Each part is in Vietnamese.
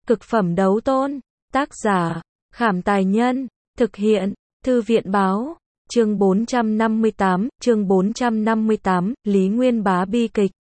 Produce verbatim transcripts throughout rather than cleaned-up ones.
Cực phẩm đấu tôn. Tác giả, Khảm Tài Nhân. Thực hiện, Thư viện Báo. Chương bốn trăm năm mươi tám, chương bốn trăm năm mươi tám, Lý Nguyên Bá bi kịch.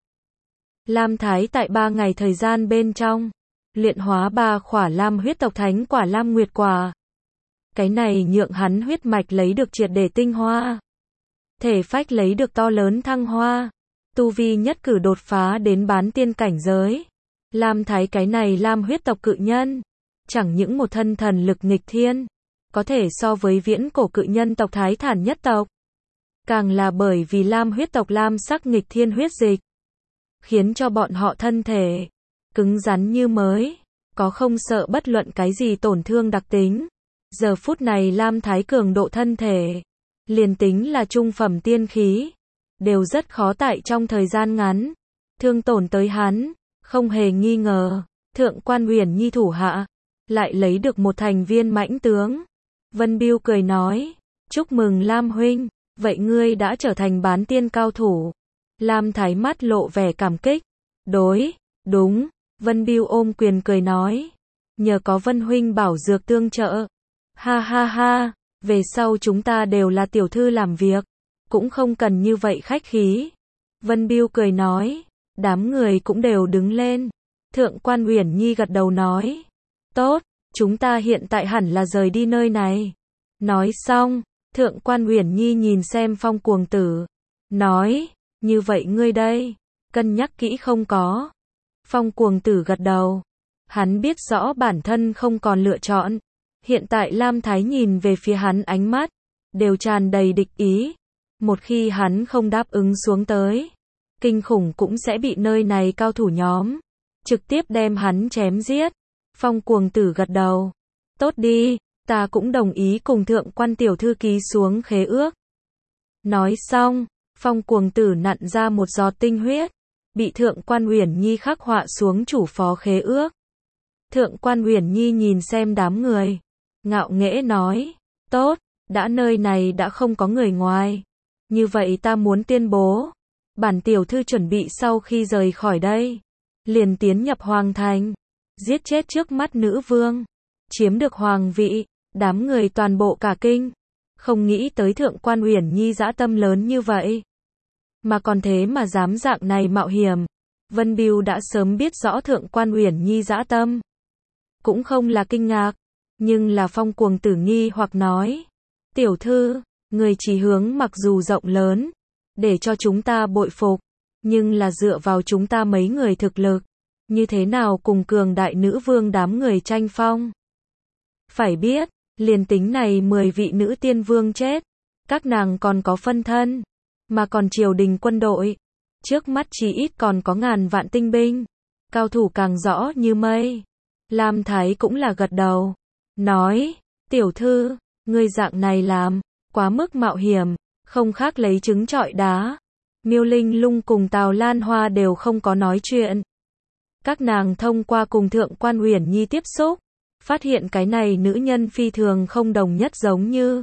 Lam Thái tại ba ngày thời gian bên trong, luyện hóa ba khỏa lam huyết tộc thánh quả lam nguyệt quả. Cái này nhượng hắn huyết mạch lấy được triệt để tinh hoa. Thể phách lấy được to lớn thăng hoa. Tu vi nhất cử đột phá đến bán tiên cảnh giới. Lam Thái cái này lam huyết tộc cự nhân. Chẳng những một thân thần lực nghịch thiên. Có thể so với viễn cổ cự nhân tộc Thái Thản nhất tộc. Càng là bởi vì lam huyết tộc lam sắc nghịch thiên huyết dịch. Khiến cho bọn họ thân thể cứng rắn như mới. Có không sợ bất luận cái gì tổn thương đặc tính. Giờ phút này Lam Thái cường độ thân thể. Liền tính là trung phẩm tiên khí. Đều rất khó tại trong thời gian ngắn. Thương tổn tới hắn. Không hề nghi ngờ. Thượng quan Uyển Nhi thủ hạ. Lại lấy được một thành viên mãnh tướng. Vân Biêu cười nói. Chúc mừng Lam huynh. Vậy ngươi đã trở thành bán tiên cao thủ. Lam Thái mắt lộ vẻ cảm kích. Đối, đúng. Vân Biêu ôm quyền cười nói. Nhờ có Vân huynh bảo dược tương trợ. Ha ha ha. Về sau chúng ta đều là tiểu thư làm việc. Cũng không cần như vậy khách khí. Vân Biêu cười nói. Đám người cũng đều đứng lên. Thượng quan Uyển Nhi gật đầu nói. Tốt, chúng ta hiện tại hẳn là rời đi nơi này. Nói xong, Thượng quan Uyển Nhi nhìn xem Phong Cuồng Tử. Nói, như vậy ngươi đây, cân nhắc kỹ không có. Phong Cuồng Tử gật đầu. Hắn biết rõ bản thân không còn lựa chọn. Hiện tại Lam Thái nhìn về phía hắn ánh mắt, đều tràn đầy địch ý. Một khi hắn không đáp ứng xuống tới, kinh khủng cũng sẽ bị nơi này cao thủ nhóm trực tiếp đem hắn chém giết. Phong Cuồng Tử gật đầu. Tốt đi, ta cũng đồng ý cùng thượng quan tiểu thư ký xuống khế ước. Nói xong, Phong Cuồng Tử nặn ra một giọt tinh huyết, bị thượng quan Uyển Nhi khắc họa xuống chủ phó khế ước. Thượng quan Uyển Nhi nhìn xem đám người, ngạo nghễ nói, tốt, đã nơi này đã không có người ngoài. Như vậy ta muốn tuyên bố, bản tiểu thư chuẩn bị sau khi rời khỏi đây, liền tiến nhập hoàng thành, giết chết trước mắt nữ vương, chiếm được hoàng vị. Đám người toàn bộ cả kinh, không nghĩ tới thượng quan Uyển Nhi dã tâm lớn như vậy. Mà còn thế mà dám dạng này mạo hiểm. Vân Biêu đã sớm biết rõ thượng quan Uyển Nhi dã tâm. Cũng không là kinh ngạc, nhưng là Phong Cuồng Tử nghi hoặc nói. Tiểu thư, người chỉ hướng mặc dù rộng lớn, để cho chúng ta bội phục, nhưng là dựa vào chúng ta mấy người thực lực, như thế nào cùng cường đại nữ vương đám người tranh phong. Phải biết, liền tính này mười vị nữ tiên vương chết, các nàng còn có phân thân, mà còn triều đình quân đội, trước mắt chỉ ít còn có ngàn vạn tinh binh, cao thủ càng rõ như mây. Lam Thái cũng là gật đầu, nói, tiểu thư, ngươi dạng này làm, quá mức mạo hiểm, không khác lấy trứng trọi đá. Miêu Linh Lung cùng Tào Lan Hoa đều không có nói chuyện. Các nàng thông qua cùng thượng quan Uyển Nhi tiếp xúc, phát hiện cái này nữ nhân phi thường không đồng nhất giống như.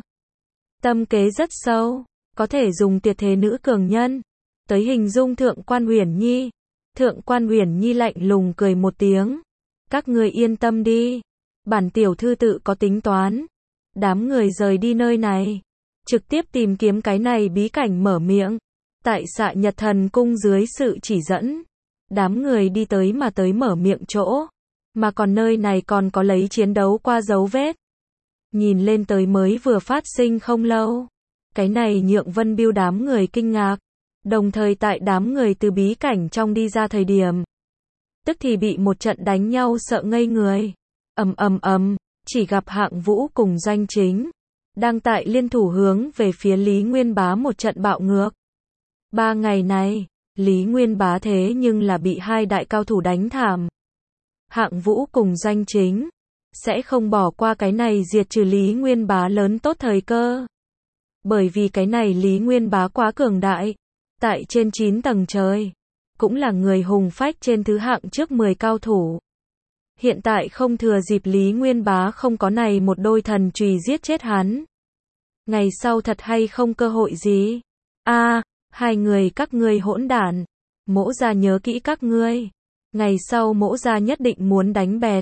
Tâm kế rất sâu, có thể dùng tuyệt thế nữ cường nhân tới hình dung thượng quan Uyển Nhi. Thượng quan Uyển Nhi lạnh lùng cười một tiếng. Các người yên tâm đi, bản tiểu thư tự có tính toán. Đám người rời đi nơi này, trực tiếp tìm kiếm cái này bí cảnh mở miệng. Tại Xạ Nhật Thần Cung dưới sự chỉ dẫn, đám người đi tới mà tới mở miệng chỗ. Mà còn nơi này còn có lấy chiến đấu qua dấu vết. Nhìn lên tới mới vừa phát sinh không lâu. Cái này nhượng Vân Biêu đám người kinh ngạc. Đồng thời tại đám người từ bí cảnh trong đi ra thời điểm, tức thì bị một trận đánh nhau sợ ngây người. Ầm ầm ầm, chỉ gặp Hạng Vũ cùng Doanh Chính đang tại liên thủ hướng về phía Lý Nguyên Bá một trận bạo ngược. Ba ngày này, Lý Nguyên Bá thế nhưng là bị hai đại cao thủ đánh thảm. Hạng Vũ cùng Doanh Chính sẽ không bỏ qua cái này diệt trừ Lý Nguyên Bá lớn tốt thời cơ. Bởi vì cái này Lý Nguyên Bá quá cường đại, tại trên chín tầng trời, cũng là người hùng phách trên thứ hạng trước mười cao thủ. Hiện tại không thừa dịp Lý Nguyên Bá không có này một đôi thần chùy giết chết hắn. Ngày sau thật hay không cơ hội gì? A, à, hai người các ngươi hỗn đản, mỗ gia nhớ kỹ các ngươi. Ngày sau mỗ gia nhất định muốn đánh bẹt.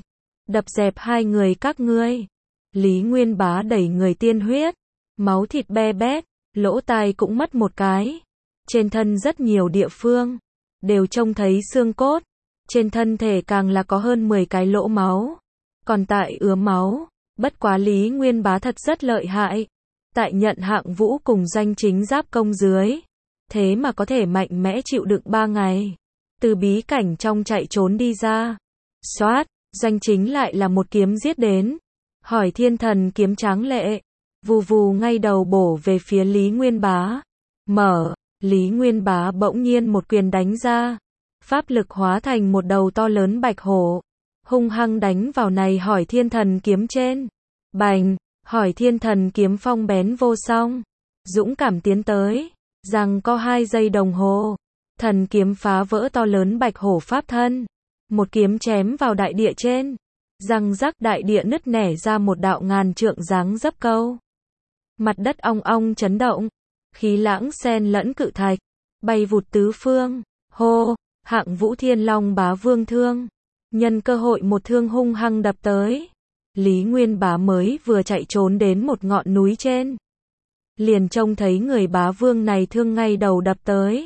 đập dẹp hai người các ngươi. Lý Nguyên Bá đẩy người tiên huyết, máu thịt be bét, lỗ tai cũng mất một cái. Trên thân rất nhiều địa phương, đều trông thấy xương cốt. Trên thân thể càng là có hơn mười cái lỗ máu. Còn tại ứa máu, bất quá Lý Nguyên Bá thật rất lợi hại. Tại nhận Hạng Vũ cùng Doanh Chính giáp công dưới, thế mà có thể mạnh mẽ chịu đựng ba ngày. Từ bí cảnh trong chạy trốn đi ra. Xoát, Doanh Chính lại là một kiếm giết đến. Hỏi Thiên Thần kiếm tráng lệ, vù vù ngay đầu bổ về phía Lý Nguyên Bá. Mở, Lý Nguyên Bá bỗng nhiên một quyền đánh ra. Pháp lực hóa thành một đầu to lớn bạch hổ, hung hăng đánh vào này Hỏi Thiên Thần kiếm trên. Bành, Hỏi Thiên Thần kiếm phong bén vô song, dũng cảm tiến tới, rằng có hai giây đồng hồ, thần kiếm phá vỡ to lớn bạch hổ pháp thân, một kiếm chém vào đại địa trên, răng rắc đại địa nứt nẻ ra một đạo ngàn trượng dáng dấp câu. Mặt đất ong ong chấn động, khí lãng xen lẫn cự thạch, bay vụt tứ phương. Hô, Hạng Vũ Thiên Long Bá Vương thương, nhân cơ hội một thương hung hăng đập tới. Lý Nguyên Bá mới vừa chạy trốn đến một ngọn núi trên, liền trông thấy người bá vương này thương ngay đầu đập tới.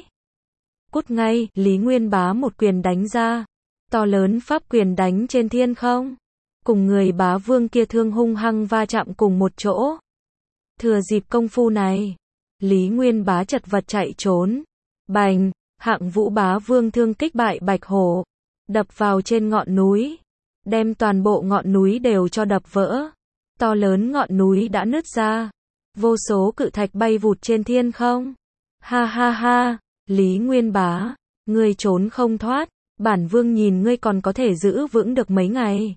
Cút ngay, Lý Nguyên Bá một quyền đánh ra, to lớn pháp quyền đánh trên thiên không, cùng người bá vương kia thương hung hăng va chạm cùng một chỗ. Thừa dịp công phu này, Lý Nguyên Bá chật vật chạy trốn. Bành, Hạng Vũ Bá Vương thương kích bại bạch hổ, đập vào trên ngọn núi, đem toàn bộ ngọn núi đều cho đập vỡ. To lớn ngọn núi đã nứt ra, vô số cự thạch bay vụt trên thiên không. Ha ha ha, Lý Nguyên Bá, ngươi trốn không thoát, bản vương nhìn ngươi còn có thể giữ vững được mấy ngày.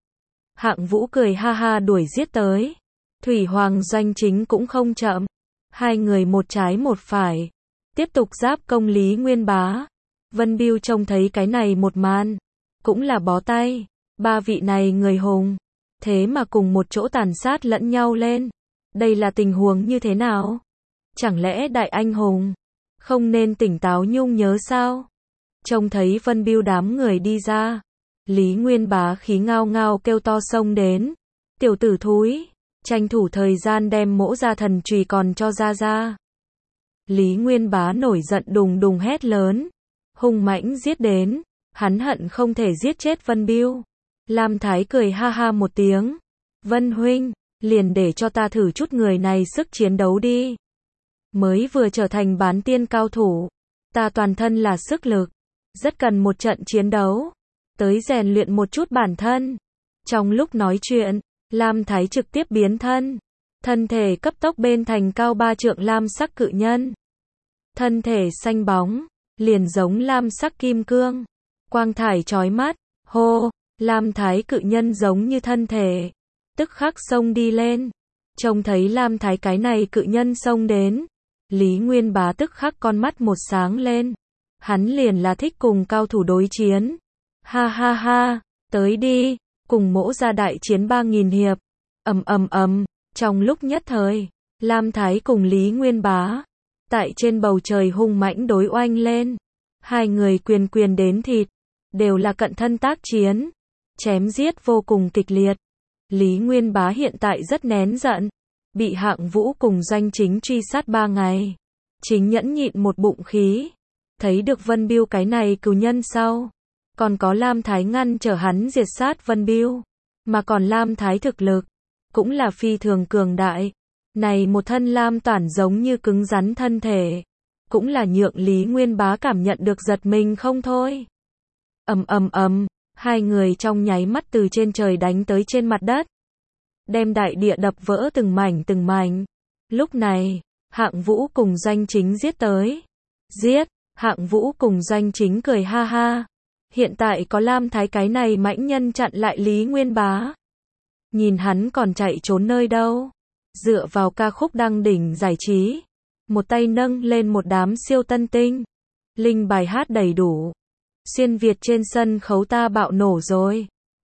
Hạng Vũ cười ha ha đuổi giết tới. Thủy Hoàng Doanh Chính cũng không chậm, hai người một trái một phải, tiếp tục giáp công Lý Nguyên Bá. Vân Bưu trông thấy cái này một màn, cũng là bó tay. Ba vị này người hùng, thế mà cùng một chỗ tàn sát lẫn nhau lên. Đây là tình huống như thế nào? Chẳng lẽ đại anh hùng không nên tỉnh táo nhung nhớ sao? Trông thấy Vân Bưu đám người đi ra, Lý Nguyên Bá khí ngao ngao kêu to xông đến. Tiểu tử thúi, tranh thủ thời gian đem mỗ ra thần chùy còn cho ra ra. Lý Nguyên Bá nổi giận đùng đùng hét lớn, hung mãnh giết đến, hắn hận không thể giết chết Vân Bưu. Lam Thái cười ha ha một tiếng, Vân huynh, liền để cho ta thử chút người này sức chiến đấu đi. Mới vừa trở thành bán tiên cao thủ, ta toàn thân là sức lực, rất cần một trận chiến đấu, tới rèn luyện một chút bản thân. Trong lúc nói chuyện, Lam Thái trực tiếp biến thân, thân thể cấp tốc bên thành cao ba trượng lam sắc cự nhân. Thân thể xanh bóng, liền giống lam sắc kim cương, quang thải chói mắt. Hô, Lam Thái cự nhân giống như thân thể, tức khắc xông đi lên. Trông thấy Lam Thái cái này cự nhân xông đến, Lý Nguyên Bá tức khắc con mắt một sáng lên. Hắn liền là thích cùng cao thủ đối chiến. Ha ha ha, tới đi, cùng mỗ ra đại chiến ba nghìn hiệp. Ầm ầm ầm, trong lúc nhất thời, Lam Thái cùng Lý Nguyên Bá tại trên bầu trời hung mãnh đối oanh lên. Hai người quyền quyền đến thịt, đều là cận thân tác chiến, chém giết vô cùng kịch liệt. Lý Nguyên Bá hiện tại rất nén giận, bị Hạng Vũ cùng Doanh Chính truy sát ba ngày, chính nhẫn nhịn một bụng khí. Thấy được Vân Bưu cái này cừu nhân sau, còn có Lam Thái ngăn trở hắn diệt sát Vân Bưu, mà còn Lam Thái thực lực cũng là phi thường cường đại. Này một thân lam toản giống như cứng rắn thân thể, cũng là nhượng Lý Nguyên Bá cảm nhận được giật mình không thôi. Ầm ầm ầm, hai người trong nháy mắt từ trên trời đánh tới trên mặt đất, đem đại địa đập vỡ từng mảnh từng mảnh. Lúc này, Hạng Vũ cùng Doanh Chính giết tới. Giết, Hạng Vũ cùng Doanh Chính cười ha ha. Hiện tại có Lam Thái cái này mãnh nhân chặn lại Lý Nguyên Bá. Nhìn hắn còn chạy trốn nơi đâu. Dựa vào ca khúc đăng đỉnh giải trí, một tay nâng lên một đám siêu tân tinh, linh bài hát đầy đủ. Xuyên Việt trên sân khấu ta bạo nổ rồi.